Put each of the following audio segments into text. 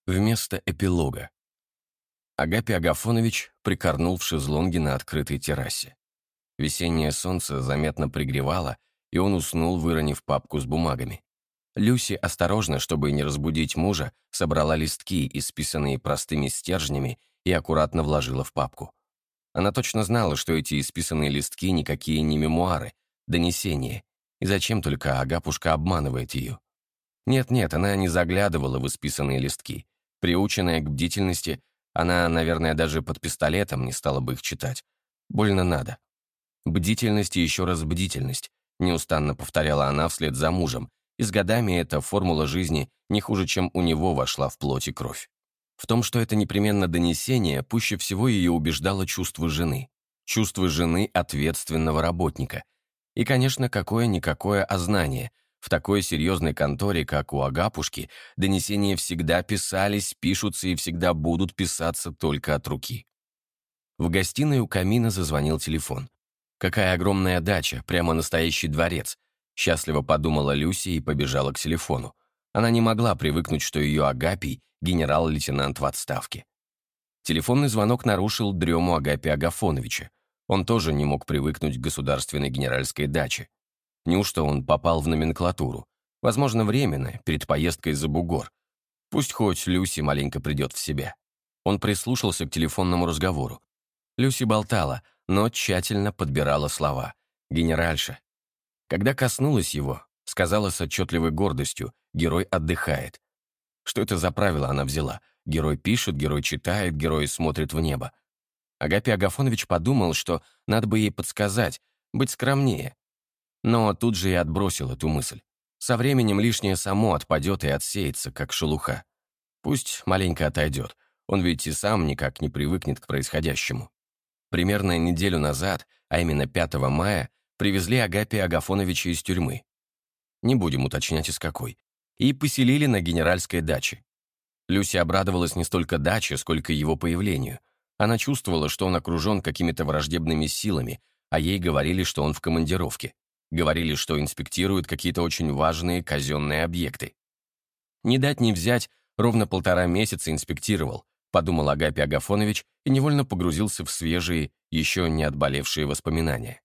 Вместо эпилога. Агапий Агафонович прикорнул в шезлонге на открытой террасе. Весеннее солнце заметно пригревало, и он уснул, выронив папку с бумагами. Люси осторожно, чтобы не разбудить мужа, собрала листки, исписанные простыми стержнями, и аккуратно вложила в папку. Она точно знала, что эти исписанные листки никакие не мемуары, донесения, и зачем только Агапушка обманывает ее. Нет-нет, она не заглядывала в исписанные листки. Приученная к бдительности, она, наверное, даже под пистолетом не стала бы их читать. Больно надо. Бдительность и еще раз бдительность, неустанно повторяла она вслед за мужем, и с годами эта формула жизни не хуже, чем у него вошла в плоть и кровь. В том, что это непременно донесение, пуще всего ее убеждало чувство жены. Чувство жены ответственного работника. И, конечно, какое-никакое ознание. В такой серьезной конторе, как у Агапушки, донесения всегда писались, пишутся и всегда будут писаться только от руки. В гостиной у камина зазвонил телефон. Какая огромная дача, прямо настоящий дворец. Счастливо подумала Люся и побежала к телефону. Она не могла привыкнуть, что ее Агапий — генерал-лейтенант в отставке. Телефонный звонок нарушил дрему Агапия Агафоновича. Он тоже не мог привыкнуть к государственной генеральской даче. Неужто он попал в номенклатуру? Возможно, временно, перед поездкой за бугор. Пусть хоть Люси маленько придет в себя. Он прислушался к телефонному разговору. Люси болтала, но тщательно подбирала слова. «Генеральша». Когда коснулась его, сказала с отчетливой гордостью: «Герой отдыхает». Что это за правило она взяла? Герой пишет, герой читает, герой смотрит в небо. Агапий Агафонович подумал, что надо бы ей подсказать, быть скромнее. Но тут же и отбросил эту мысль. Со временем лишнее само отпадет и отсеется, как шелуха. Пусть маленько отойдет, он ведь и сам никак не привыкнет к происходящему. Примерно неделю назад, а именно 5 мая, привезли Агапия Агафоновича из тюрьмы. Не будем уточнять, из какой. И поселили на генеральской даче. Люся обрадовалась не столько даче, сколько его появлению. Она чувствовала, что он окружен какими-то враждебными силами, а ей говорили, что он в командировке. Говорили, что инспектирует какие-то очень важные казенные объекты. Не дать не взять, ровно 1,5 месяца инспектировал, подумал Агапий Агафонович и невольно погрузился в свежие, еще не отболевшие воспоминания.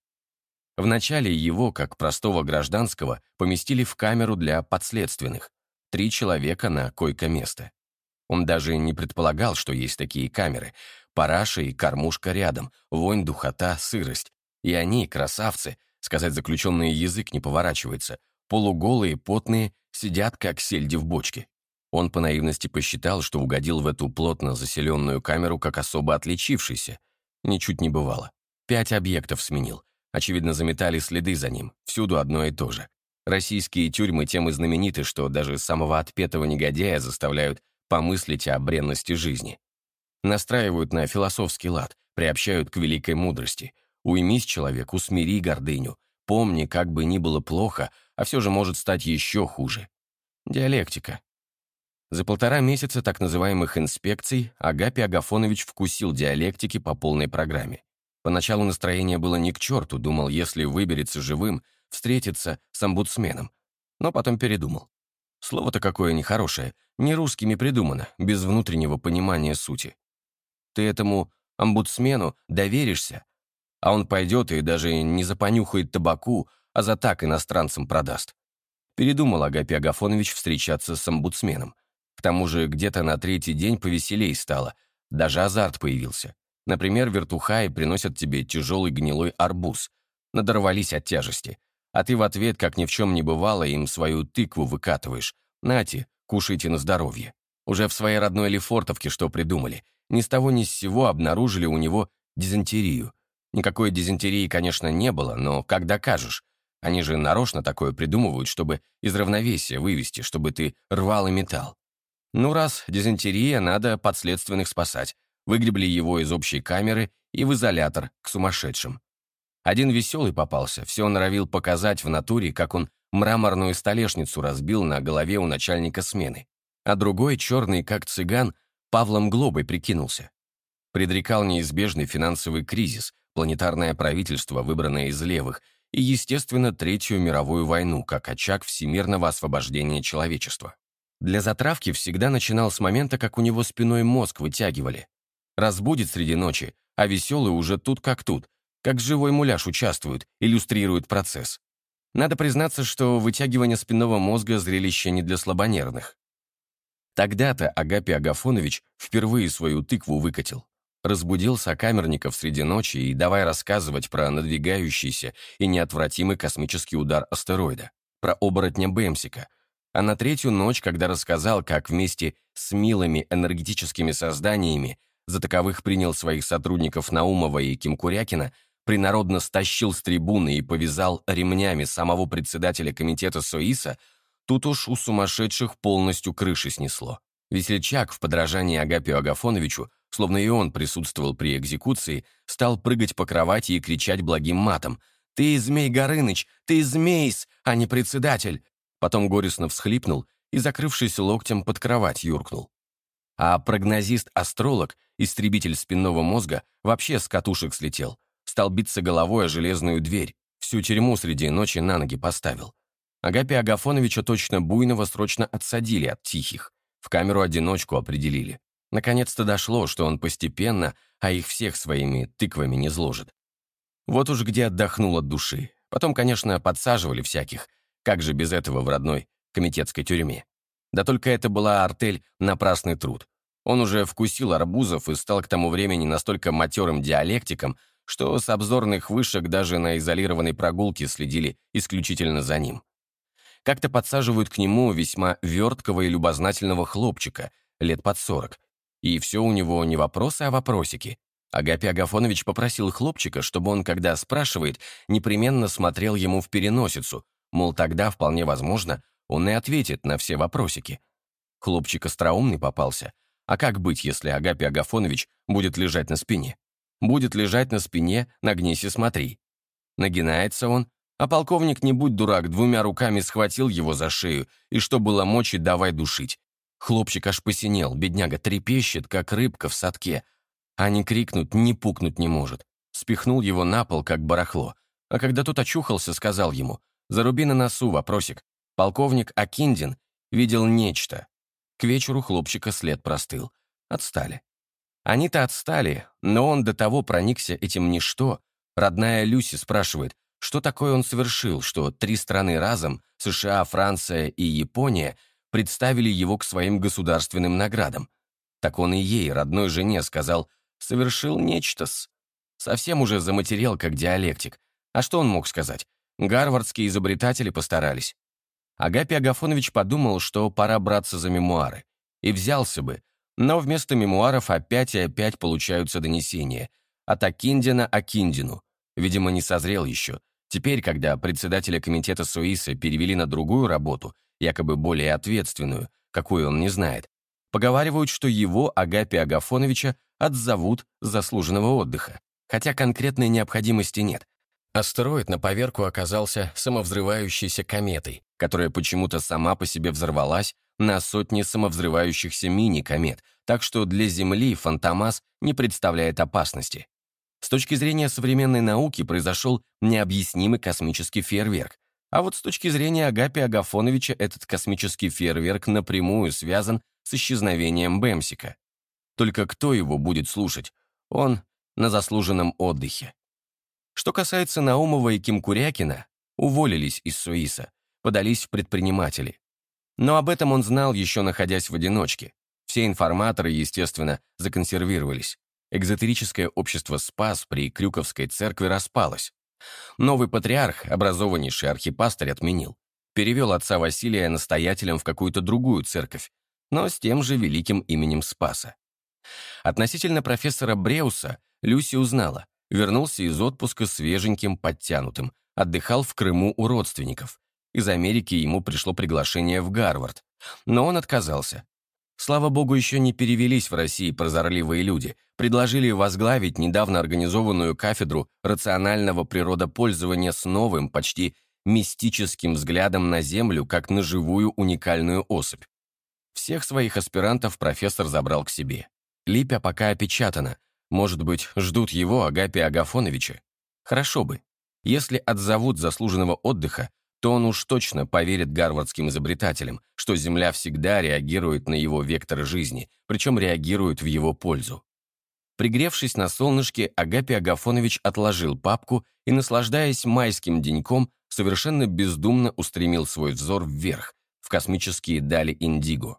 Вначале его, как простого гражданского, поместили в камеру для подследственных. 3 человека на койко-место. Он даже не предполагал, что есть такие камеры. Параша и кормушка рядом, вонь, духота, сырость. И они, красавцы, сказать заключенный язык не поворачивается, полуголые, потные, сидят, как сельди в бочке. Он по наивности посчитал, что угодил в эту плотно заселенную камеру как особо отличившийся. Ничуть не бывало. 5 объектов сменил. Очевидно, заметали следы за ним. Всюду одно и то же. Российские тюрьмы тем и знамениты, что даже самого отпетого негодяя заставляют помыслить о бренности жизни. Настраивают на философский лад, приобщают к великой мудрости. Уймись, человек, усмири гордыню. Помни, как бы ни было плохо, а все же может стать еще хуже. Диалектика. За 1,5 месяца так называемых инспекций Агапий Агафонович вкусил диалектики по полной программе. Поначалу настроение было ни к черту, думал, если выберется живым, встретиться с омбудсменом. Но потом передумал. Слово-то какое нехорошее, не русскими придумано, без внутреннего понимания сути. Ты этому омбудсмену доверишься, а он пойдет и даже не запонюхает табаку, а за так иностранцам продаст. Передумал Агапий Агафонович встречаться с омбудсменом. К тому же где-то на 3-й день повеселей стало, даже азарт появился. Например, вертухаи приносят тебе тяжелый гнилой арбуз, надорвались от тяжести, а ты в ответ, как ни в чем не бывало, им свою тыкву выкатываешь. Нате, кушайте на здоровье. Уже в своей родной Лефортовке что придумали? Ни с того ни с сего обнаружили у него дизентерию. Никакой дизентерии, конечно, не было, но как докажешь? Они же нарочно такое придумывают, чтобы из равновесия вывести, чтобы ты рвал и метал. Ну, раз дизентерия, надо подследственных спасать. Выгребли его из общей камеры и в изолятор к сумасшедшим. Один веселый попался, все норовил показать в натуре, как он мраморную столешницу разбил на голове у начальника смены, а другой, черный как цыган, Павлом Глобой прикинулся. Предрекал неизбежный финансовый кризис, планетарное правительство, выбранное из левых, и, естественно, Третью мировую войну, как очаг всемирного освобождения человечества. Для затравки всегда начинал с момента, как у него спиной мозг вытягивали. Разбудит среди ночи, а веселый уже тут как живой муляж участвует, иллюстрирует процесс. Надо признаться, что вытягивание спинного мозга – зрелище не для слабонервных. Тогда-то Агапий Агафонович впервые свою тыкву выкатил. Разбудил сокамерников среди ночи и давай рассказывать про надвигающийся и неотвратимый космический удар астероида, про оборотня Бэмсика. А на третью ночь, когда рассказал, как вместе с милыми энергетическими созданиями за таковых принял своих сотрудников Наумова и Кимкурякина, принародно стащил с трибуны и повязал ремнями самого председателя комитета СОИСа, тут уж у сумасшедших полностью крыши снесло. Весельчак, в подражании Агапию Агафоновичу, словно и он присутствовал при экзекуции, стал прыгать по кровати и кричать благим матом: «Ты, Змей Горыныч, ты Змейс, а не председатель!» Потом горестно всхлипнул и, закрывшись локтем, под кровать юркнул. А прогнозист-астролог, истребитель спинного мозга, вообще с катушек слетел, стал биться головой о железную дверь, всю тюрьму среди ночи на ноги поставил. Агапия Агафоновича точно буйного срочно отсадили от тихих, в камеру-одиночку определили. Наконец-то дошло, что он постепенно, а их всех своими тыквами не зложит. Вот уж где отдохнул от души. Потом, конечно, подсаживали всяких, как же без этого в родной комитетской тюрьме. Да только это была артель напрасный труд. Он уже вкусил арбузов и стал к тому времени настолько матерым диалектиком, что с обзорных вышек даже на изолированной прогулке следили исключительно за ним. Как-то подсаживают к нему весьма верткого и любознательного хлопчика, лет под 40. И все у него не вопросы, а вопросики. Агапий Агафонович попросил хлопчика, чтобы он, когда спрашивает, непременно смотрел ему в переносицу, мол, тогда, вполне возможно, он и ответит на все вопросики. Хлопчик остроумный попался. А как быть, если Агапий Агафонович будет лежать на спине? Будет лежать на спине, нагнись и смотри. Нагинается он, а полковник, не будь дурак, двумя руками схватил его за шею, и что было мочи, давай душить. Хлопчик аж посинел, бедняга трепещет, как рыбка в садке, а ни крикнуть, ни пукнуть не может. Спихнул его на пол, как барахло, а когда тот очухался, сказал ему: «Заруби на носу, вопросик. Полковник Акиндин видел нечто». К вечеру хлопчика след простыл. Отстали. Они-то отстали, но он до того проникся этим ничто. Родная Люси спрашивает, что такое он совершил, что 3 страны разом, США, Франция и Япония, представили его к своим государственным наградам. Так он и ей, родной жене, сказал: «Совершил нечто-с». Совсем уже заматерел, как диалектик. А что он мог сказать? Гарвардские изобретатели постарались. Агапий Агафонович подумал, что пора браться за мемуары. И взялся бы, но вместо мемуаров опять и опять получаются донесения. От Акиндина Акиндину. Видимо, не созрел еще. Теперь, когда председателя комитета СОИСа перевели на другую работу, якобы более ответственную, какую он не знает, поговаривают, что его, Агапия Агафоновича, отзовут с заслуженного отдыха. Хотя конкретной необходимости нет. Астероид на поверку оказался самовзрывающейся кометой, которая почему-то сама по себе взорвалась на сотни самовзрывающихся мини-комет, так что для Земли Фантомас не представляет опасности. С точки зрения современной науки произошел необъяснимый космический фейерверк, а вот с точки зрения Агапия Агафоновича этот космический фейерверк напрямую связан с исчезновением Бэмсика. Только кто его будет слушать? Он на заслуженном отдыхе. Что касается Наумова и Кимкурякина, уволились из СОИСа, подались в предприниматели. Но об этом он знал, еще находясь в одиночке. Все информаторы, естественно, законсервировались. Экзотерическое общество «Спас» при Крюковской церкви распалось. Новый патриарх, образованнейший архипастырь, отменил. Перевел отца Василия настоятелем в какую-то другую церковь, но с тем же великим именем Спаса. Относительно профессора Бреуса Люси узнала. Вернулся из отпуска свеженьким, подтянутым, отдыхал в Крыму у родственников. Из Америки ему пришло приглашение в Гарвард, но он отказался. Слава богу, еще не перевелись в России прозорливые люди, предложили возглавить недавно организованную кафедру рационального природопользования с новым, почти мистическим взглядом на Землю, как на живую уникальную особь. Всех своих аспирантов профессор забрал к себе. Липя пока опечатана. Может быть, ждут его, Агапия Агафоновича? Хорошо бы. Если отзовут заслуженного отдыха, то он уж точно поверит гарвардским изобретателям, что Земля всегда реагирует на его вектор жизни, причем реагирует в его пользу. Пригревшись на солнышке, Агапий Агафонович отложил папку и, наслаждаясь майским деньком, совершенно бездумно устремил свой взор вверх, в космические дали Индиго.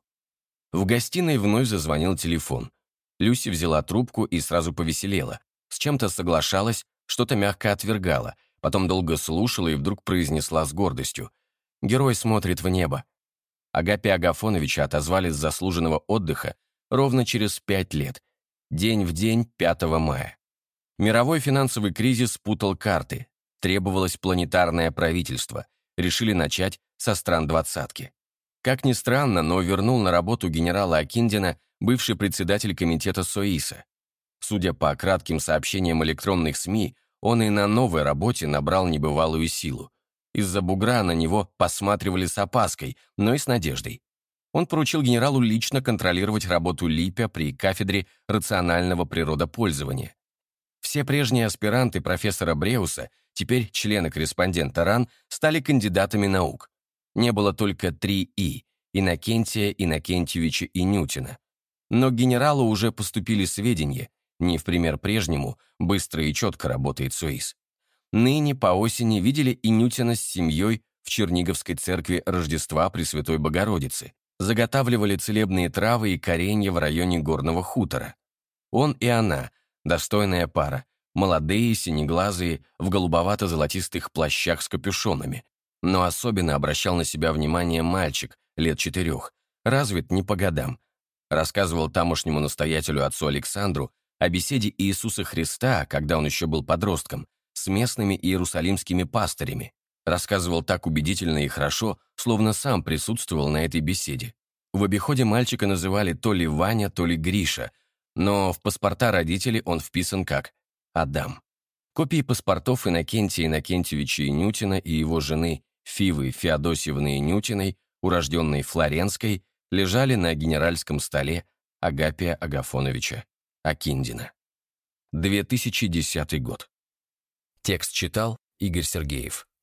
В гостиной вновь зазвонил телефон. Люси взяла трубку и сразу повеселела. С чем-то соглашалась, что-то мягко отвергала, потом долго слушала и вдруг произнесла с гордостью: «Герой смотрит в небо». Агапия Агафоновича отозвали с заслуженного отдыха ровно через 5 лет, день в день 5 мая. Мировой финансовый кризис путал карты, требовалось планетарное правительство, решили начать со стран двадцатки. Как ни странно, но вернул на работу генерала Акиндина бывший председатель комитета СОИСа. Судя по кратким сообщениям электронных СМИ, он и на новой работе набрал небывалую силу. Из-за бугра на него посматривали с опаской, но и с надеждой. Он поручил генералу лично контролировать работу Липпя при кафедре рационального природопользования. Все прежние аспиранты профессора Бреуса, теперь члены-корреспондента РАН, стали кандидатами наук. Не было только 3 «и» – Иннокентия, Иннокентьевича и Нютина. Но к генералу уже поступили сведения, не в пример прежнему, быстро и четко работает СОИС. Ныне по осени видели и Нютина с семьей в Черниговской церкви Рождества Пресвятой Богородицы, заготавливали целебные травы и коренья в районе Горного хутора. Он и она – достойная пара, молодые, синеглазые, в голубовато-золотистых плащах с капюшонами. Но особенно обращал на себя внимание мальчик, лет 4, развит не по годам. Рассказывал тамошнему настоятелю отцу Александру о беседе Иисуса Христа, когда он еще был подростком, с местными иерусалимскими пастырями. Рассказывал так убедительно и хорошо, словно сам присутствовал на этой беседе. В обиходе мальчика называли то ли Ваня, то ли Гриша, но в паспорта родителей он вписан как Адам. Копии паспортов Иннокентия Иннокентьевича и Нютина и его жены Фивы Феодосьевны Нютиной, урожденной Флоренской, лежали на генеральском столе Агапия Агафоновича Акиндина. 2010 год. Текст читал Игорь Сергеев.